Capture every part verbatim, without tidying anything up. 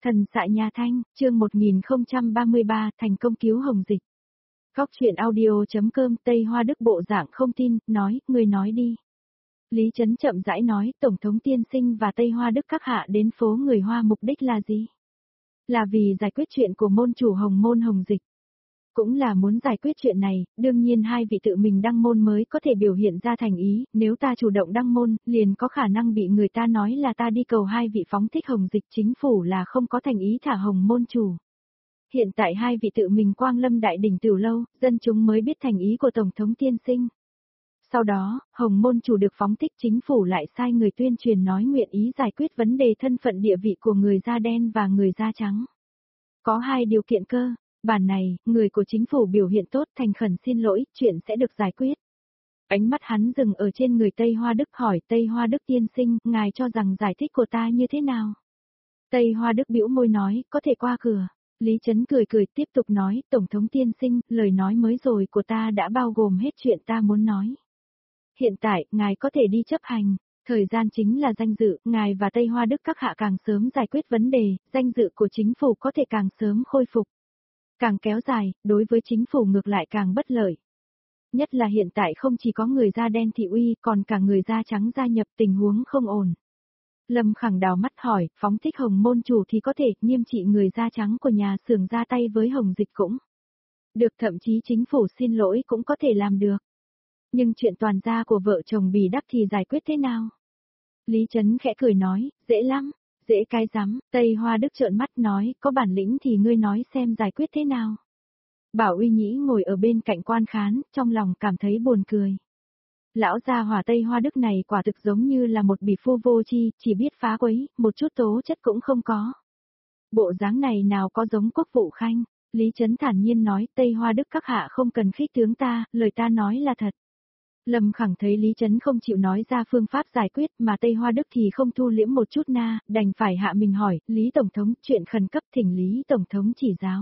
Thần xạ nhà Thanh, chương một nghìn không trăm ba mươi ba, thành công cứu Hồng Dịch. Góc chuyện audio.com Tây Hoa Đức bộ dạng không tin, nói, người nói đi. Lý Trấn chậm rãi nói, Tổng thống Tiên Sinh và Tây Hoa Đức các hạ đến phố người Hoa mục đích là gì? Là vì giải quyết chuyện của môn chủ Hồng môn Hồng Dịch. Cũng là muốn giải quyết chuyện này, đương nhiên hai vị tự mình đăng môn mới có thể biểu hiện ra thành ý, nếu ta chủ động đăng môn, liền có khả năng bị người ta nói là ta đi cầu hai vị phóng thích Hồng Dịch, chính phủ là không có thành ý thả Hồng môn chủ. Hiện tại hai vị tự mình quang lâm đại đỉnh Tiểu Lâu, dân chúng mới biết thành ý của Tổng thống Tiên Sinh. Sau đó, Hồng môn chủ được phóng thích, chính phủ lại sai người tuyên truyền nói nguyện ý giải quyết vấn đề thân phận địa vị của người da đen và người da trắng. Có hai điều kiện cơ. Bản này, người của chính phủ biểu hiện tốt, thành khẩn xin lỗi, chuyện sẽ được giải quyết. Ánh mắt hắn dừng ở trên người Tây Hoa Đức, hỏi Tây Hoa Đức tiên sinh, ngài cho rằng giải thích của ta như thế nào? Tây Hoa Đức bĩu môi nói, có thể qua cửa. Lý Trấn cười cười tiếp tục nói, Tổng thống tiên sinh, lời nói mới rồi của ta đã bao gồm hết chuyện ta muốn nói. Hiện tại, ngài có thể đi chấp hành. Thời gian chính là danh dự, ngài và Tây Hoa Đức các hạ càng sớm giải quyết vấn đề, danh dự của chính phủ có thể càng sớm khôi phục. Càng kéo dài, đối với chính phủ ngược lại càng bất lợi. Nhất là hiện tại không chỉ có người da đen thị uy, còn cả người da trắng gia nhập, tình huống không ổn. Lâm Khẳng đào mắt hỏi, phóng thích Hồng môn chủ thì có thể, nghiêm trị người da trắng của nhà xưởng ra tay với Hồng Dịch cũng được, thậm chí chính phủ xin lỗi cũng có thể làm được. Nhưng chuyện toàn gia của vợ chồng Bì Đắc thì giải quyết thế nào? Lý Trấn khẽ cười nói, dễ lắm. Dễ cái rắm, Tây Hoa Đức trợn mắt nói, có bản lĩnh thì ngươi nói xem giải quyết thế nào. Bảo Uy Nhĩ ngồi ở bên cạnh quan khán, trong lòng cảm thấy buồn cười. Lão gia hỏa Tây Hoa Đức này quả thực giống như là một bỉ phu vô tri, chỉ biết phá quấy, một chút tố chất cũng không có. Bộ dáng này nào có giống Quốc vụ Khanh, Lý Trấn thản nhiên nói, Tây Hoa Đức các hạ không cần khích tướng ta, lời ta nói là thật. Lâm Khẳng thấy Lý Trấn không chịu nói ra phương pháp giải quyết mà Tây Hoa Đức thì không thu liễm một chút na, đành phải hạ mình hỏi, Lý Tổng thống, chuyện khẩn cấp thỉnh Lý Tổng thống chỉ giáo.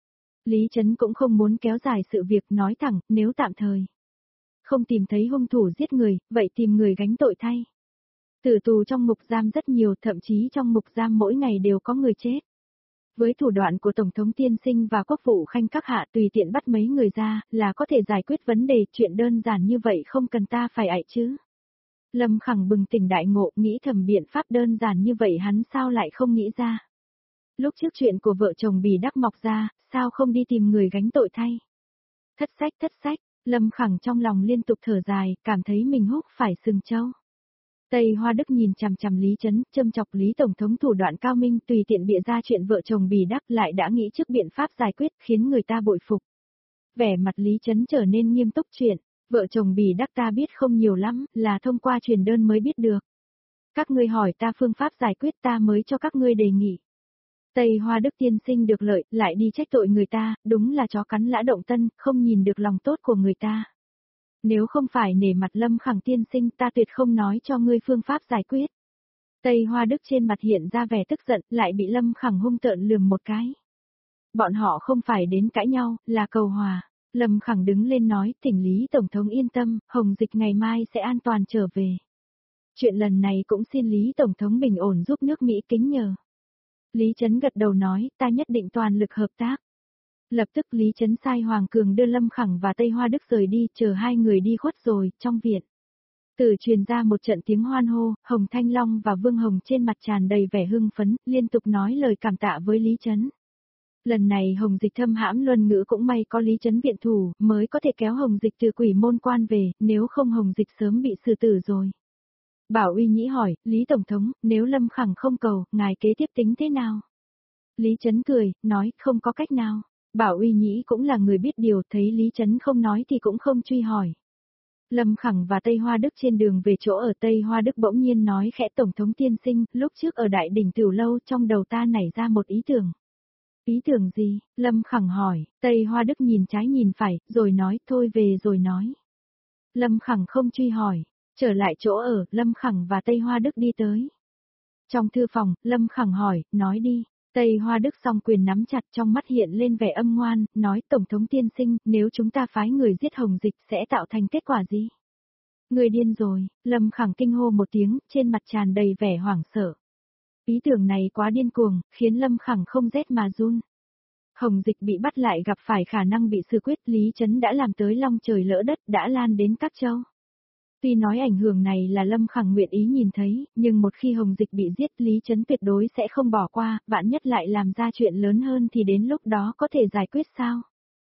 Lý Trấn cũng không muốn kéo dài sự việc, nói thẳng, nếu tạm thời không tìm thấy hung thủ giết người, vậy tìm người gánh tội thay. Tử tù trong ngục giam rất nhiều, thậm chí trong ngục giam mỗi ngày đều có người chết. Với thủ đoạn của Tổng thống Tiên Sinh và Quốc vụ Khanh các hạ tùy tiện bắt mấy người ra, là có thể giải quyết vấn đề, chuyện đơn giản như vậy không cần ta phải ạy chứ. Lâm Khẳng bừng tỉnh đại ngộ, nghĩ thầm biện pháp đơn giản như vậy hắn sao lại không nghĩ ra. Lúc trước chuyện của vợ chồng Bì Đắc mọc ra, sao không đi tìm người gánh tội thay. Thất sách thất sách, Lâm Khẳng trong lòng liên tục thở dài, cảm thấy mình húc phải sừng trâu. Tây Hoa Đức nhìn chằm chằm Lý Trấn, châm chọc Lý Tổng thống thủ đoạn cao minh, tùy tiện bịa ra chuyện vợ chồng Bì Đắc, lại đã nghĩ trước biện pháp giải quyết, khiến người ta bội phục. Vẻ mặt Lý Trấn trở nên nghiêm túc, chuyện vợ chồng Bì Đắc ta biết không nhiều lắm, là thông qua truyền đơn mới biết được. Các ngươi hỏi ta phương pháp giải quyết, ta mới cho các ngươi đề nghị. Tây Hoa Đức tiên sinh được lợi, lại đi trách tội người ta, đúng là chó cắn lã động tân, không nhìn được lòng tốt của người ta. Nếu không phải nể mặt Lâm Khẳng tiên sinh, ta tuyệt không nói cho ngươi phương pháp giải quyết. Tây Hoa Đức trên mặt hiện ra vẻ tức giận, lại bị Lâm Khẳng hung tợn lườm một cái. Bọn họ không phải đến cãi nhau, là cầu hòa. Lâm Khẳng đứng lên nói, thỉnh Lý Tổng thống yên tâm, Hồng Dịch ngày mai sẽ an toàn trở về. Chuyện lần này cũng xin Lý Tổng thống bình ổn giúp nước Mỹ kính nhờ. Lý Trấn gật đầu nói, ta nhất định toàn lực hợp tác. Lập tức Lý Trấn sai Hoàng Cường đưa Lâm Khẳng và Tây Hoa Đức rời đi, chờ hai người đi khuất rồi, trong viện. Từ truyền ra một trận tiếng hoan hô, Hồng Thanh Long và Vương Hồng trên mặt tràn đầy vẻ hưng phấn, liên tục nói lời cảm tạ với Lý Trấn. Lần này Hồng Dịch thâm hãm luân ngữ cũng may có Lý Trấn viện thủ, mới có thể kéo Hồng Dịch từ quỷ môn quan về, nếu không Hồng Dịch sớm bị xử tử rồi. Bảo Uy Nhĩ hỏi, Lý Tổng thống, nếu Lâm Khẳng không cầu, ngài kế tiếp tính thế nào? Lý Trấn cười, nói, không có cách nào. Bảo Uy Nhĩ cũng là người biết điều, thấy Lý Trấn không nói thì cũng không truy hỏi. Lâm Khẳng và Tây Hoa Đức trên đường về chỗ ở Tây Hoa Đức bỗng nhiên nói khẽ, Tổng thống tiên sinh, lúc trước ở đại đỉnh Tiểu Lâu trong đầu ta nảy ra một ý tưởng. Ý tưởng gì? Lâm Khẳng hỏi, Tây Hoa Đức nhìn trái nhìn phải, rồi nói, thôi về rồi nói. Lâm Khẳng không truy hỏi, trở lại chỗ ở, Lâm Khẳng và Tây Hoa Đức đi tới. Trong thư phòng, Lâm Khẳng hỏi, nói đi. Tây Hoa Đức song quyền nắm chặt, trong mắt hiện lên vẻ âm ngoan, nói, Tổng thống tiên sinh, nếu chúng ta phái người giết Hồng Dịch sẽ tạo thành kết quả gì? Người điên rồi, Lâm Khẳng kinh hô một tiếng, trên mặt tràn đầy vẻ hoảng sợ. Ý tưởng này quá điên cuồng, khiến Lâm Khẳng không rét mà run. Hồng Dịch bị bắt lại gặp phải khả năng bị xử quyết, Lý Chấn đã làm tới long trời lỡ đất, đã lan đến các châu. Tuy nói ảnh hưởng này là Lâm Khẳng nguyện ý nhìn thấy, nhưng một khi Hồng Dịch bị giết, Lý Chấn tuyệt đối sẽ không bỏ qua, vạn nhất lại làm ra chuyện lớn hơn thì đến lúc đó có thể giải quyết sao?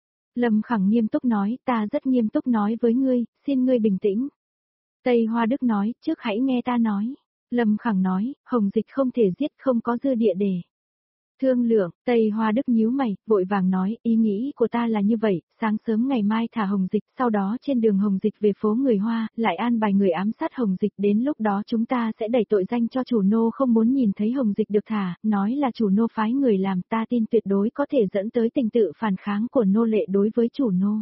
Lâm Khẳng nghiêm túc nói, ta rất nghiêm túc nói với ngươi, xin ngươi bình tĩnh. Tây Hoa Đức nói, trước hãy nghe ta nói. Lâm Khẳng nói, Hồng Dịch không thể giết, không có dư địa để thương lượng. Tây Hoa Đức nhíu mày, vội vàng nói, ý nghĩ của ta là như vậy, sáng sớm ngày mai thả Hồng Dịch, sau đó trên đường Hồng Dịch về phố người Hoa, lại an bài người ám sát Hồng Dịch, đến lúc đó chúng ta sẽ đẩy tội danh cho chủ nô không muốn nhìn thấy Hồng Dịch được thả, nói là chủ nô phái người làm, ta tin tuyệt đối có thể dẫn tới tình tự phản kháng của nô lệ đối với chủ nô.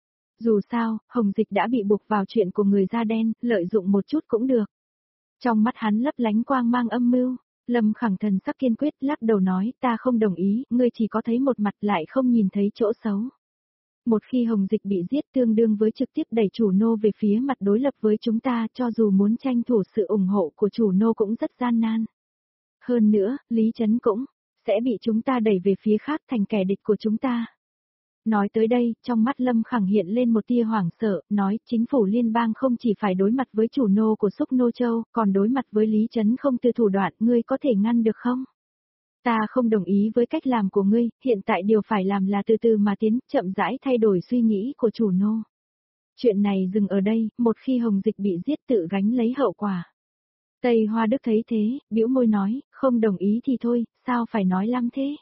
Dù sao, Hồng Dịch đã bị buộc vào chuyện của người da đen, lợi dụng một chút cũng được. Trong mắt hắn lấp lánh quang mang âm mưu. Lâm Khẳng thần sắc kiên quyết lắc đầu nói, ta không đồng ý, ngươi chỉ có thấy một mặt lại không nhìn thấy chỗ xấu. Một khi Hồng Dịch bị giết tương đương với trực tiếp đẩy chủ nô về phía mặt đối lập với chúng ta, cho dù muốn tranh thủ sự ủng hộ của chủ nô cũng rất gian nan. Hơn nữa, Lý Chấn cũng sẽ bị chúng ta đẩy về phía khác thành kẻ địch của chúng ta. Nói tới đây, trong mắt Lâm Khẳng hiện lên một tia hoảng sợ, nói chính phủ liên bang không chỉ phải đối mặt với chủ nô của Xúc Nô Châu, còn đối mặt với Lý Chấn không từ thủ đoạn, ngươi có thể ngăn được không? Ta không đồng ý với cách làm của ngươi, hiện tại điều phải làm là từ từ mà tiến, chậm rãi thay đổi suy nghĩ của chủ nô. Chuyện này dừng ở đây, một khi Hồng Dịch bị giết tự gánh lấy hậu quả. Tây Hoa Đức thấy thế, bĩu môi nói, không đồng ý thì thôi, sao phải nói lắm thế?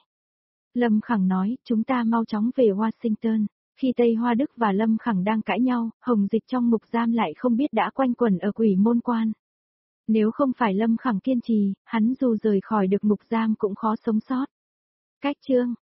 Lâm Khẳng nói, chúng ta mau chóng về Washington. Khi Tây Hoa Đức và Lâm Khẳng đang cãi nhau, Hồng Dịch trong ngục giam lại không biết đã quanh quẩn ở Quỷ Môn Quan. Nếu không phải Lâm Khẳng kiên trì, hắn dù rời khỏi được ngục giam cũng khó sống sót. Cách chương